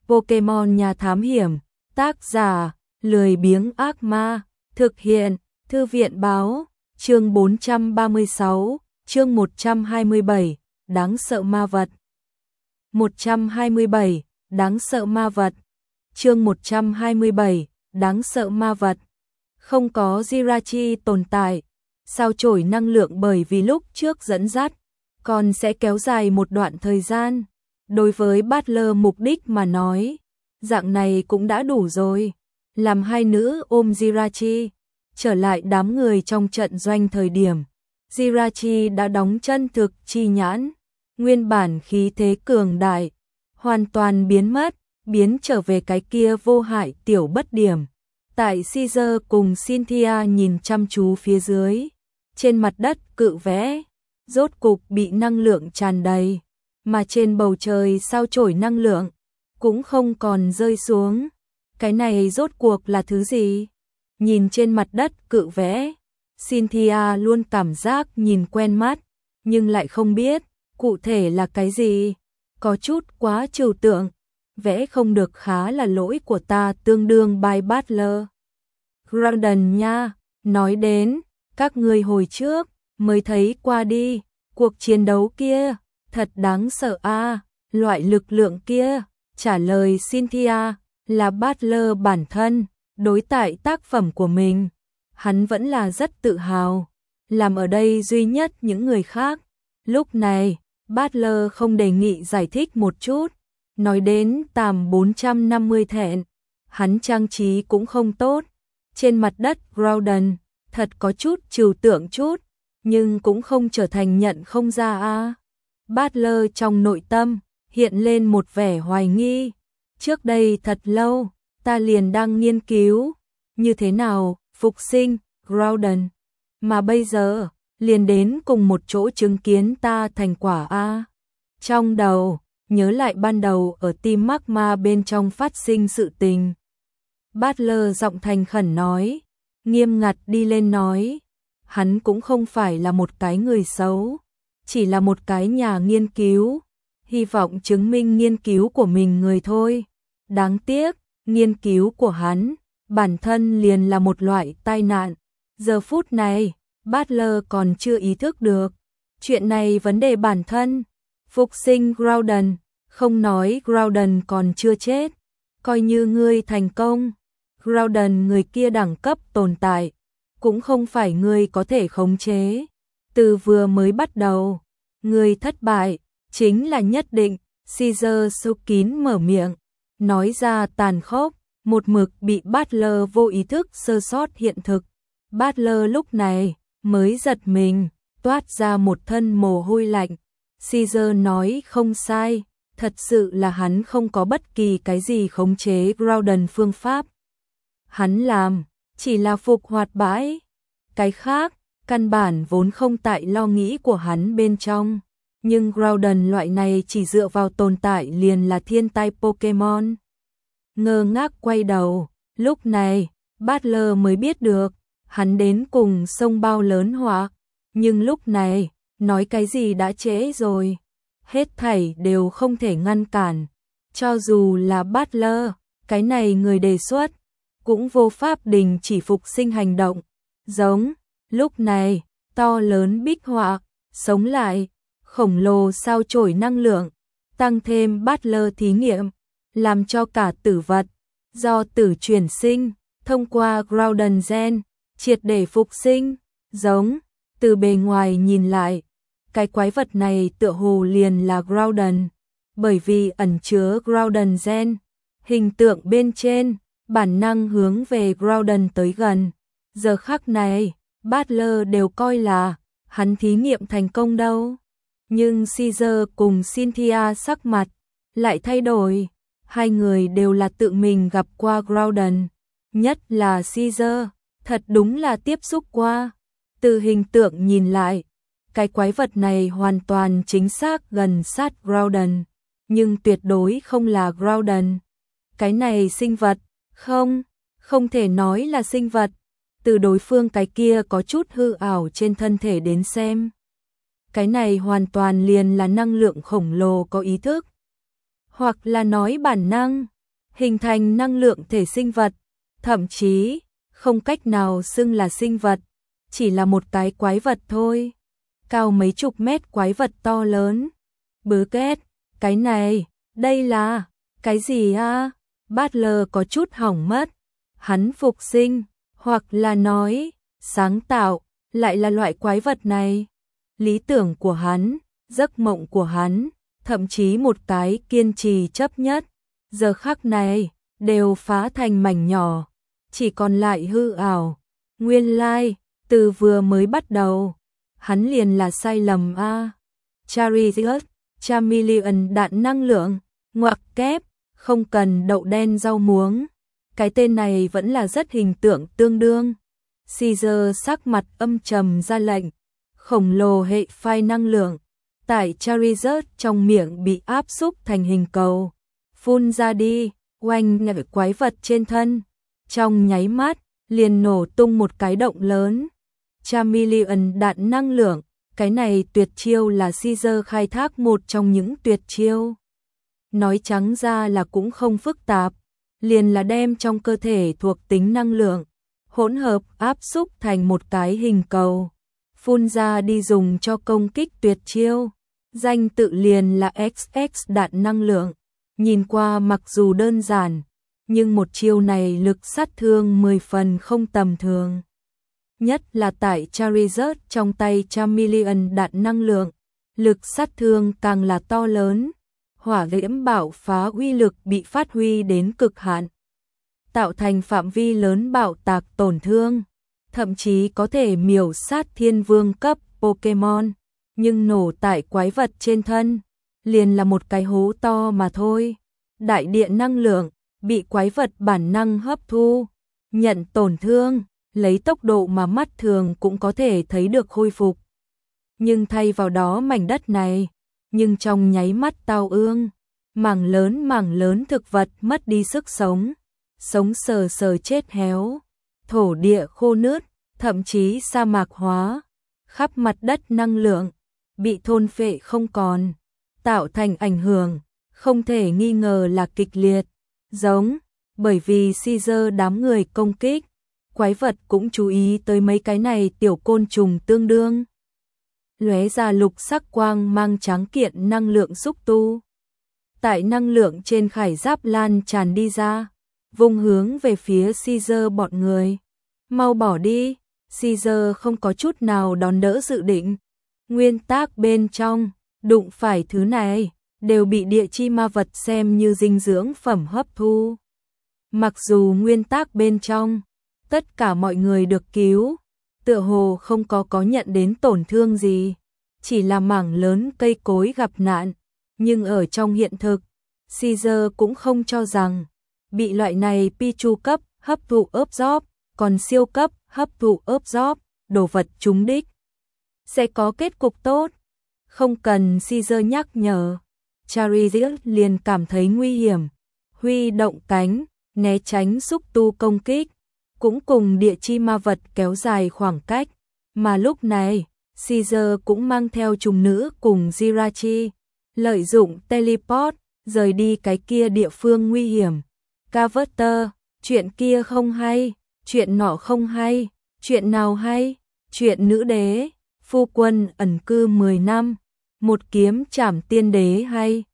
Pokemon Nhà Thám Hiểm, tác giả, lười biếng ác ma, thực hiện, Thư viện báo, chương 436, chương 127, đáng sợ ma vật. 127, đáng sợ ma vật. Chương 127, đáng sợ ma vật. Không có Jirachi tồn tại, sao chổi năng lượng bởi vì lúc trước dẫn dắt, còn sẽ kéo dài một đoạn thời gian. Đối với Butler mục đích mà nói, dạng này cũng đã đủ rồi. Làm hai nữ ôm Jirachi, trở lại đám người trong trận doanh thời điểm. Jirachi đã đóng chân thực chi nhãn, nguyên bản khí thế cường đại, hoàn toàn biến mất, biến trở về cái kia vô hại tiểu bất điểm. Tại Caesar cùng Cynthia nhìn chăm chú phía dưới, trên mặt đất cự vẽ, rốt cục bị năng lượng tràn đầy, mà trên bầu trời sao chổi năng lượng cũng không còn rơi xuống. Cái này rốt cuộc là thứ gì? Nhìn trên mặt đất cự vẽ, Cynthia luôn cảm giác nhìn quen mắt, nhưng lại không biết cụ thể là cái gì, có chút quá trừu tượng. Vẽ không được khá là lỗi của ta, tương đương by Butler. Groudon nha, nói đến, các ngươi hồi trước mới thấy qua đi, cuộc chiến đấu kia, thật đáng sợ a, loại lực lượng kia. Trả lời Cynthia là Butler bản thân, đối tại tác phẩm của mình, hắn vẫn là rất tự hào, làm ở đây duy nhất những người khác. Lúc này, Butler không đề nghị giải thích một chút, nói đến tầm 450 thẹn, hắn trang trí cũng không tốt, trên mặt đất Groudon, thật có chút trừu tượng chút, nhưng cũng không trở thành nhận không ra a. Butler trong nội tâm hiện lên một vẻ hoài nghi. Trước đây thật lâu, ta liền đang nghiên cứu như thế nào phục sinh Groudon, mà bây giờ liền đến cùng một chỗ chứng kiến ta thành quả a. Trong đầu nhớ lại ban đầu ở Team Magma bên trong phát sinh sự tình. Butler giọng thành khẩn nói, nghiêm ngặt đi lên nói, hắn cũng không phải là một cái người xấu, chỉ là một cái nhà nghiên cứu, hy vọng chứng minh nghiên cứu của mình người thôi. Đáng tiếc, nghiên cứu của hắn, bản thân liền là một loại tai nạn. Giờ phút này, Butler còn chưa ý thức được chuyện này vấn đề bản thân. Phục sinh Groudon, không nói Groudon còn chưa chết, coi như ngươi thành công, Groudon người kia đẳng cấp tồn tại, cũng không phải ngươi có thể khống chế. Từ vừa mới bắt đầu, ngươi thất bại, chính là nhất định. Caesar sâu kín mở miệng, nói ra tàn khốc, một mực bị Butler vô ý thức sơ sót hiện thực. Butler lúc này mới giật mình, toát ra một thân mồ hôi lạnh. Caesar nói không sai, thật sự là hắn không có bất kỳ cái gì khống chế Groudon phương pháp. Hắn làm, chỉ là phục hoạt bãi. Cái khác, căn bản vốn không tại lo nghĩ của hắn bên trong. Nhưng Groudon loại này chỉ dựa vào tồn tại liền là thiên tai Pokemon. Ngơ ngác quay đầu, lúc này, Butler mới biết được, hắn đến cùng sông bao lớn họa. Nhưng lúc này, nói cái gì đã trễ rồi. Hết thảy đều không thể ngăn cản. Cho dù là Butler, cái này người đề xuất, cũng vô pháp đình chỉ phục sinh hành động. Giống, lúc này, to lớn bích họa, sống lại, khổng lồ sao chổi năng lượng, tăng thêm Butler thí nghiệm, làm cho cả tử vật, do tử chuyển sinh, thông qua Groudon gen, triệt để phục sinh. Giống, từ bề ngoài nhìn lại, cái quái vật này tựa hồ liền là Groudon, bởi vì ẩn chứa Groudon gen, hình tượng bên trên, bản năng hướng về Groudon tới gần. Giờ khắc này, Butler đều coi là hắn thí nghiệm thành công đâu. Nhưng Caesar cùng Cynthia sắc mặt lại thay đổi, hai người đều là tự mình gặp qua Groudon, nhất là Caesar, thật đúng là tiếp xúc qua. Từ hình tượng nhìn lại, cái quái vật này hoàn toàn chính xác gần sát Groudon, nhưng tuyệt đối không là Groudon. Cái này sinh vật, không thể nói là sinh vật, từ đối phương cái kia có chút hư ảo trên thân thể đến xem. Cái này hoàn toàn liền là năng lượng khổng lồ có ý thức. Hoặc là nói bản năng, hình thành năng lượng thể sinh vật, thậm chí không cách nào xưng là sinh vật, chỉ là một cái quái vật thôi. Cao mấy chục mét quái vật to lớn. Bứ két, cái này, đây là, cái gì a? Butler có chút hỏng mất. Hắn phục sinh, hoặc là nói, sáng tạo, lại là loại quái vật này. Lý tưởng của hắn, giấc mộng của hắn, thậm chí một cái kiên trì chấp nhất, giờ khắc này, đều phá thành mảnh nhỏ, chỉ còn lại hư ảo. Nguyên lai, từ vừa mới bắt đầu, hắn liền là sai lầm a. Charizard, Chameleon đạn năng lượng, ngoặc kép, không cần đậu đen rau muống. Cái tên này vẫn là rất hình tượng tương đương. Caesar sắc mặt âm trầm ra lệnh, khổng lồ hệ phai năng lượng tại Charizard trong miệng bị áp xúc thành hình cầu, phun ra đi, oanh ngại quái vật trên thân. Trong nháy mắt, liền nổ tung một cái động lớn. Chameleon đạn năng lượng, cái này tuyệt chiêu là Caesar khai thác một trong những tuyệt chiêu. Nói trắng ra là cũng không phức tạp, liền là đem trong cơ thể thuộc tính năng lượng hỗn hợp áp xúc thành một cái hình cầu, phun ra đi dùng cho công kích tuyệt chiêu. Danh tự liền là XX đạn năng lượng. Nhìn qua mặc dù đơn giản, nhưng một chiêu này lực sát thương 10 phần không tầm thường. Nhất là tại Charizard trong tay Chameleon đạn năng lượng, lực sát thương càng là to lớn. Hỏa diễm bạo phá uy lực bị phát huy đến cực hạn, tạo thành phạm vi lớn bạo tạc tổn thương, thậm chí có thể miểu sát thiên vương cấp Pokemon, nhưng nổ tại quái vật trên thân, liền là một cái hố to mà thôi. Đại điện năng lượng bị quái vật bản năng hấp thu, nhận tổn thương, lấy tốc độ mà mắt thường cũng có thể thấy được khôi phục. Nhưng thay vào đó mảnh đất này, nhưng trong nháy mắt tao ương, mảng lớn thực vật mất đi sức sống, sống sờ sờ chết héo, thổ địa khô nứt, thậm chí sa mạc hóa, khắp mặt đất năng lượng bị thôn phệ không còn, tạo thành ảnh hưởng không thể nghi ngờ là kịch liệt. Giống, bởi vì Caesar đám người công kích, quái vật cũng chú ý tới mấy cái này tiểu côn trùng tương đương. Lóe ra lục sắc quang mang tráng kiện năng lượng xúc tu. Tại năng lượng trên khải giáp lan tràn đi ra, vung hướng về phía Caesar bọn người. Mau bỏ đi, Caesar không có chút nào đón đỡ dự định. Nguyên tắc bên trong, đụng phải thứ này, đều bị địa chi ma vật xem như dinh dưỡng phẩm hấp thu. Mặc dù nguyên tắc bên trong, tất cả mọi người được cứu, tựa hồ không có nhận đến tổn thương gì, chỉ là mảng lớn cây cối gặp nạn, nhưng ở trong hiện thực, Caesar cũng không cho rằng bị loại này Pichu cấp hấp thụ ớp gióp, còn siêu cấp hấp thụ ớp gióp, đồ vật trúng đích sẽ có kết cục tốt. Không cần Caesar nhắc nhở, Charizard liền cảm thấy nguy hiểm, huy động cánh, né tránh xúc tu công kích, cũng cùng địa chi ma vật kéo dài khoảng cách, mà lúc này, Caesar cũng mang theo trùng nữ cùng Jirachi, lợi dụng teleport, rời đi cái kia địa phương nguy hiểm. Carver, chuyện kia không hay, chuyện nọ không hay, chuyện nào hay, chuyện nữ đế, phu quân ẩn cư 10 năm, một kiếm trảm tiên đế hay.